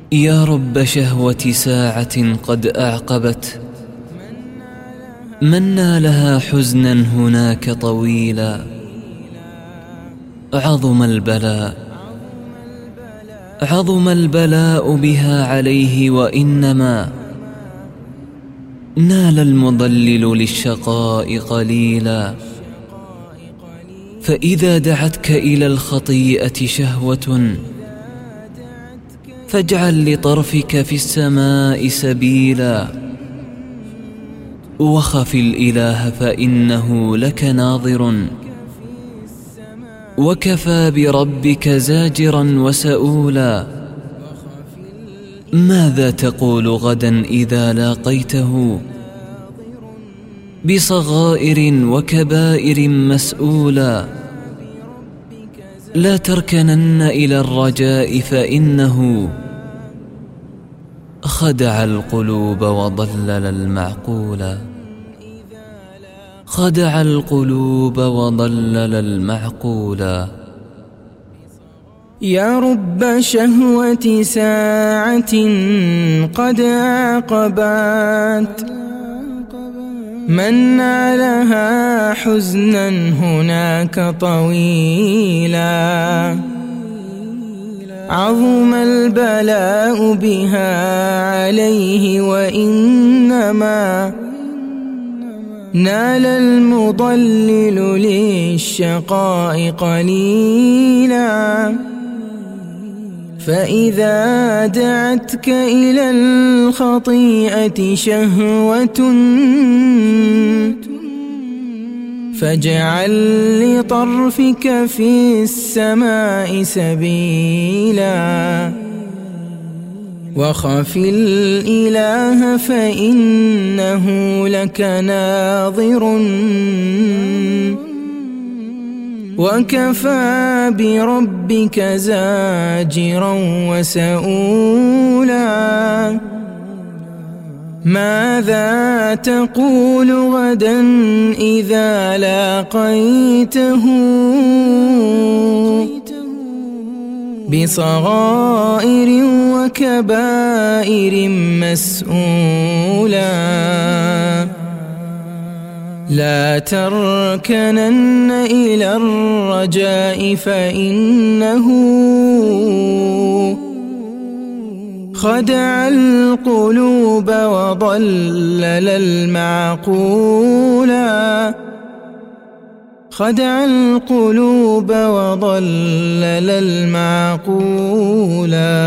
يا رب شهوة ساعة قد أعقبت، من نالها حزنا هناك طويلا. عظم البلاء بها عليه، وإنما نال المضلل للشقاء قليلا. فإذا دعتك إلى الخطيئة شهوة، فاجعل لطرفك في السماء سبيلا. وخف الإله فإنه لك ناظر، وكفى بربك زاجرا وسؤولا. ماذا تقول غدا إذا لاقيته بصغائر وكبائر مسؤولا؟ لا تركنن إلى الرجاء فإنه خدع القلوب وضلل المعقولا. خدع القلوب وضلل المعقولا. يا رب شهوة ساعة قد عقبت، من نالها حزنا هناك طويلا. عظم البلاء بها عليه، وإنما نال المضلل للشقاء قليلا. فإذا دعتك إلى الخطيئة شهوة، فاجعل لطرفك في السماء سبيلا. وخف الإله فإنه لك ناظر، وكفى بربك زاجرا وسؤولا. ماذا تقول غدا إذا لاقيته بصغائر وكبائر مسؤولا؟ لا تركنن إلى الرجاء فإنه خدع القلوب وضلل المعقولا. خدع القلوب وضلل المعقولا.